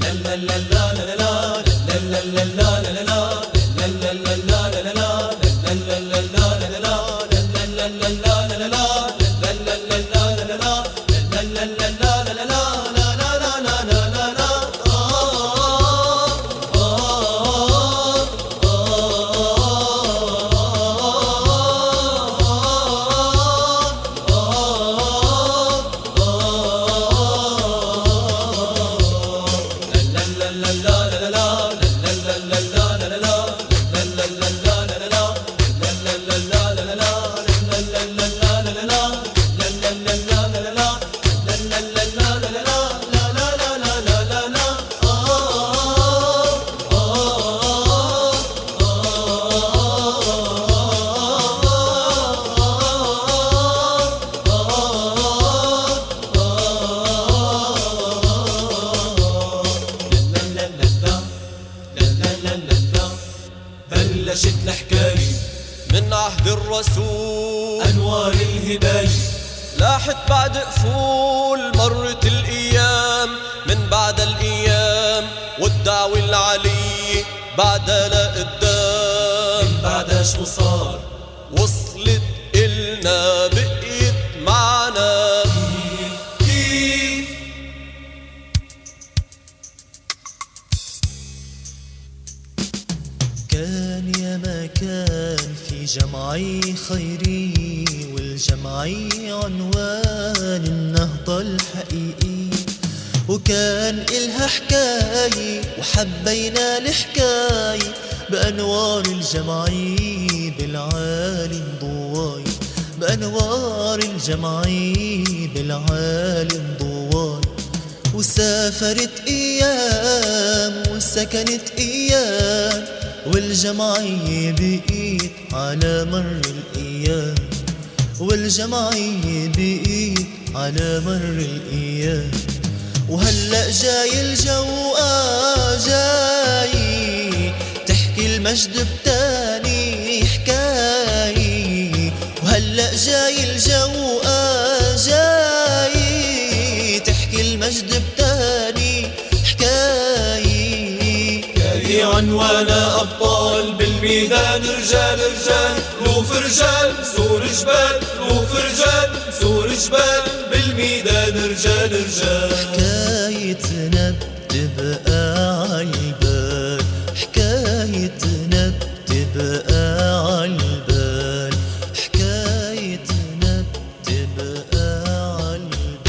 بلشت الحكاية من عهد الرسول، أنوار الهداية لاحت بعد قفول، مرت الأيام من بعد الأيام، والدعوة العلية بعدها لقدام. من بعدها شو صار؟ وصلت إلنا بقيت معنا. كيف كان يا ما كان في جمعية خيرية، والجمعية عنوان النهضة الحقيقية، وكان إلها حكاية وحبينا الحكاية، بأنوار الجمعية بالعالم ضواي، بأنوار الجمعية بالعالم ضواي. وسافرت أيام وسكنت أيام، والجمعية بقيت على مر الأيام، والجمعية بقيت على مر الأيام. وهلأ جاي الجو جاي تحكي المجد بتاني حكاية، وهلأ جاي الجو جاي تحكي المجد بتاني حكاية. حكاية عنوانا أبطال بالميدان، رجال رجال لوف رجال سور جبال، لوف رجال سور جبال بالميدان رجال رجال. حكايتنا بتبقى عالبال، حكايتنا بتبقى عالبال، حكايتنا بتبقى عالبال.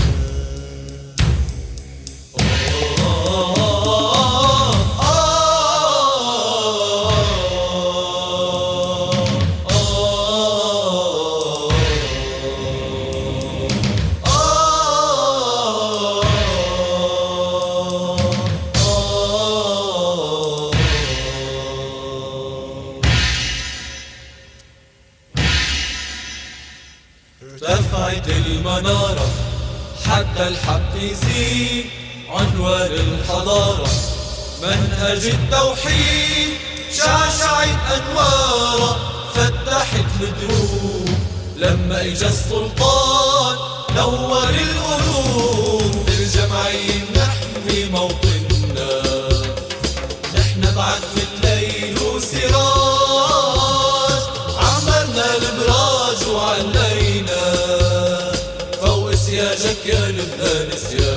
ارتفعت المنارة حتى الحق يزيد، عنوان الحضارة منهج التوحيد، شعشعت أنواره فتحت الدروب، لما إجا السلطان نور القلوب. بالجمعية نحمي موطننا، نحن بعد من الليل وسراج، عملنا البراج وعلينا فوق سياجك يا لبنان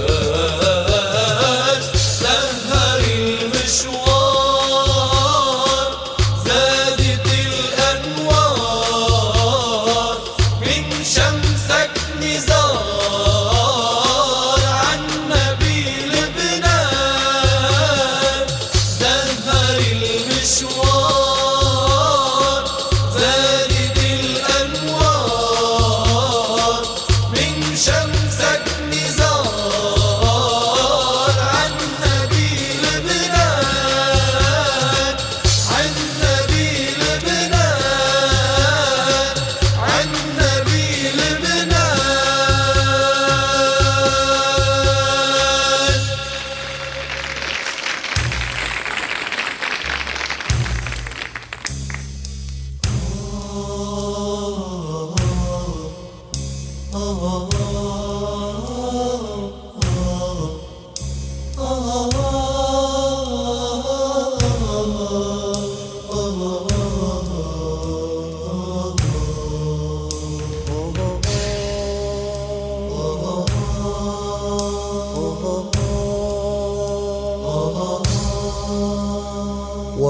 سياج. سهر المشوار زادت الأنوار، من شمسك نزار عنا بلبنان.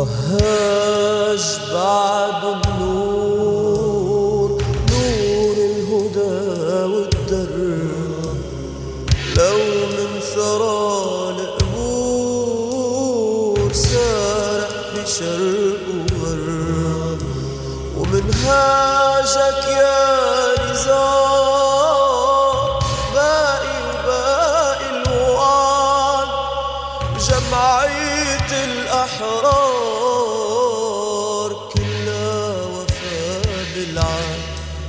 وهاج بعد النور، نور الهدى والدر، لو من ثرى القبور سارع بشرق وغرب، ومنهاجك يا نزار باقي وباقي الوعد، جمعية الأحرار كلها وفا بالعهد.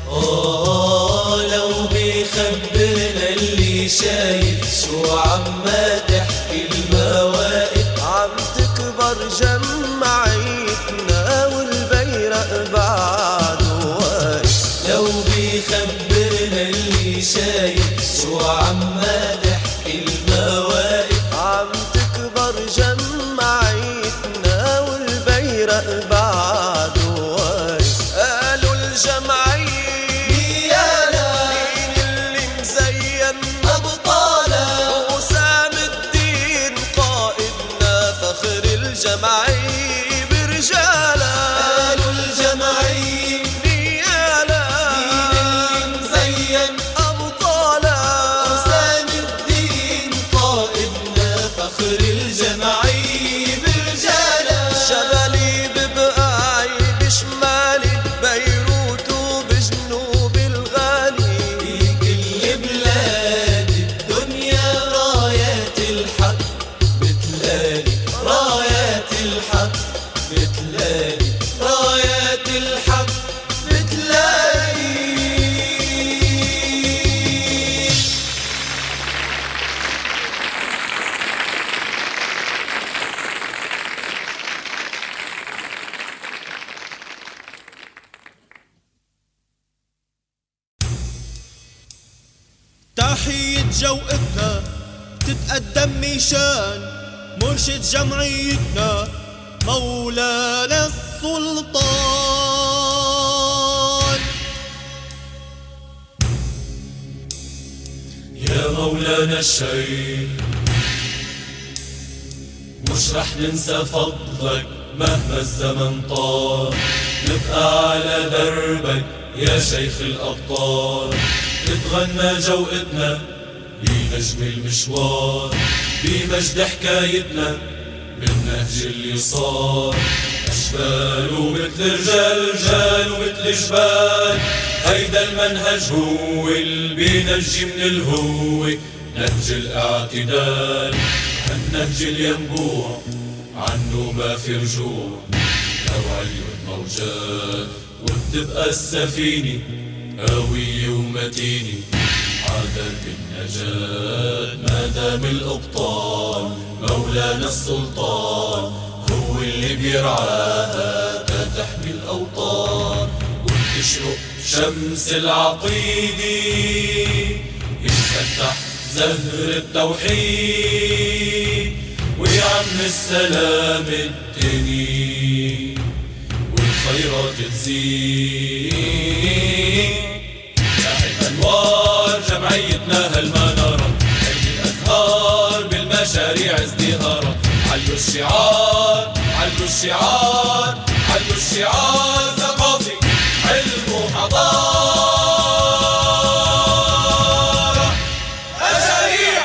لو بيخبرنا اللي شايف شو عما تحكي المواقف، عم تكبر جمعيتنا والبيرق بعده واقف. لو بيخبرنا اللي شايف شو عما تحكي المواقف، عم تكبر جمعيتنا والبيرق بعده واقف. قالوا الجمعية مين اللي مزين أبطالا، وسام الدين قائدنا، فخر الجمعية برجالا. قالوا الجمعية نيالا مين اللي مزين أبطالا، وسام الدين قائدنا، فخر الجمعية برجالا. شمالي ببقاعي بشمالي، بيروت وبجنوب الغالي، في كل بلاد الدنيا رايات الحق بتلالي، رايات الحق بتلالي، رايات الحق بتلالي. تحية جوقتنا تتقدم ميشان مرشد جمعيتنا مولانا السلطان. يا مولانا الشيخ مش رح ننسى فضلك مهما الزمن طال، نبقى على دربك يا شيخ الأبطال، نتغنى جوقتنا بنجم المشوار، بمجد حكايتنا من نهج اليسار. أشبال ومثل رجال، رجال ومثل جبال، هيدا المنهج هو اللي بينجي من الهوة، نهج الاعتدال، هالنهج الينبوع عنه ما في رجوع، لو عليو الموجات وبتبقى السفينة قوية ومتينة، عادات النجاة ما دام الأبطال، مولانا السلطان هو اللي بيرعاها تحمي الأوطان. وبتشرق شمس العقيدة يتفتح زهر التوحيد، ويعم السلام الدنيا والخيرات تزيد. لاحق أنوار جمعيتنا هالمنارة، هيدي الأزهار بالمشاريع ازدهارة، علوا الشعار، علوا الشعار، علوا الشعار، ثقافي علم وحضارة مشاريع.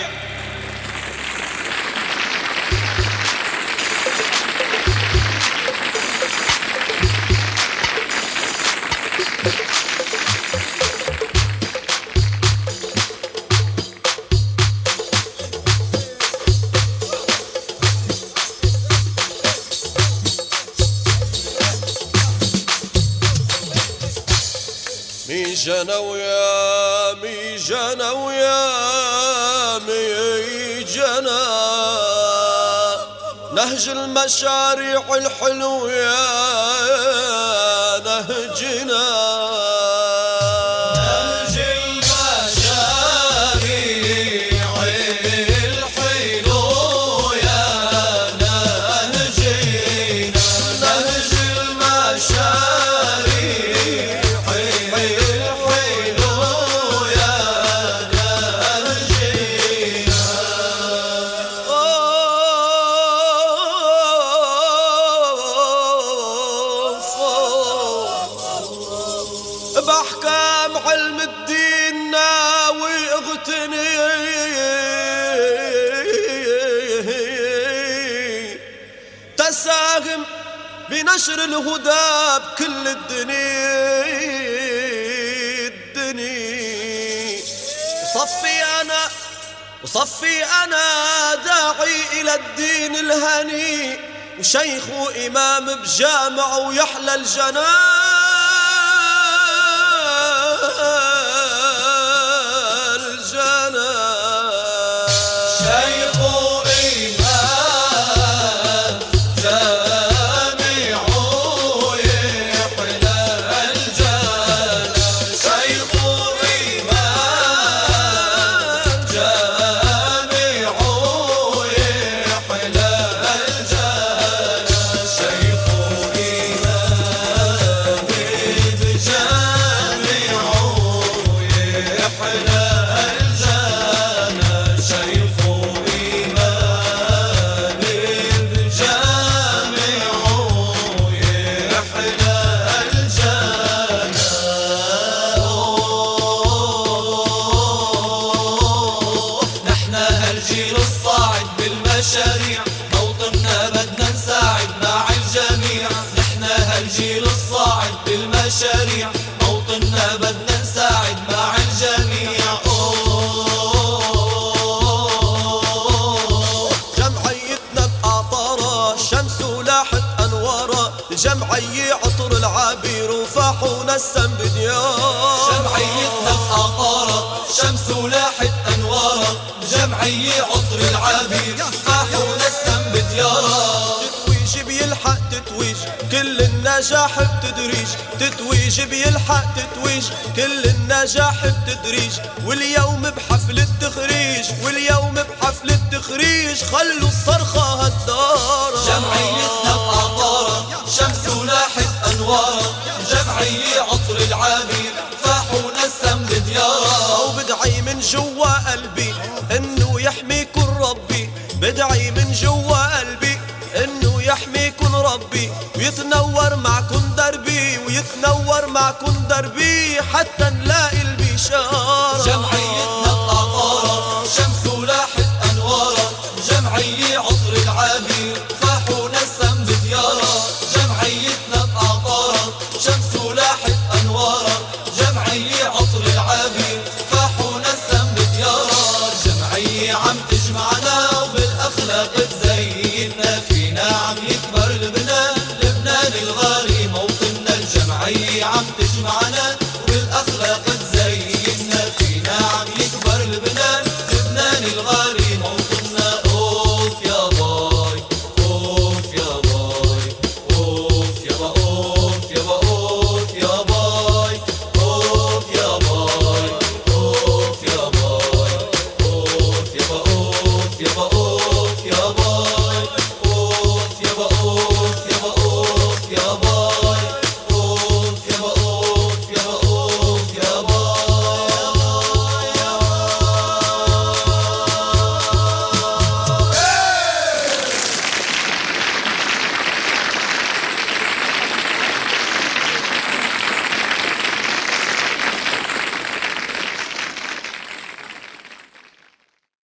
ميجانا ويا ميجانا ويا ميجانا، نهج المشاريع الحلو يا نهجنا، نهج المشاريع الحلو يا نهجنا، نهج المشاريع بنشر الهدى بكل الدنيا وصفي أنا داعي إلى الدين الهني، وشيخ وإمام بجامع ويحلى الجنان. شيخ وإمام جامع ويحلى الجنان. شيخ وإمام جامع ويحلى الجنان. شيخ وإمام بجامع ويحلى الجيل الصاعد بالمشاريع، موطننا بدنا نساعد مع الجميع. نحن هالجيل الصاعد بالمشاريع، موطننا بدنا نساعد مع الجميع. جمعيتنا بقطرة الشمس ولاحت أنوارها، الجمعية عطر العبير وفاحونا السم بديار. جمعيتنا بقطرة الشمس ولاحت أنوارها، جمعية عطر العبير فاحونا السم بديارها. تتويج بيلحق تتويج كل النجاح بتدريج، تتويج بيلحق تتويج كل النجاح بتدريج. واليوم بحفل التخريج، واليوم بحفل التخريج خلوا الصرخة هالدار. جمعيتنا بقطرة شمس ولاحت أنوارها، جمعية عطر العبير فاحونا السم بديارها. وبدعي من جوا قلبي انه يحميكن ربي، بدعي من جوا قلبي انه يحميكن ربي، ويتنور معكن دربي، ويتنور معكن دربي حتى نلاقي البشارة. جمعيتنا بقطرة شمس ولاحت أنوارها، جمعية عطر العبير فاحونا السم بديارها. جمعيتنا بقطرة شمس ولاحت أنوارها، جمعية عطر العبير فاحونا السم بديارها. جمعية عم تجمعنا وبالأخلاق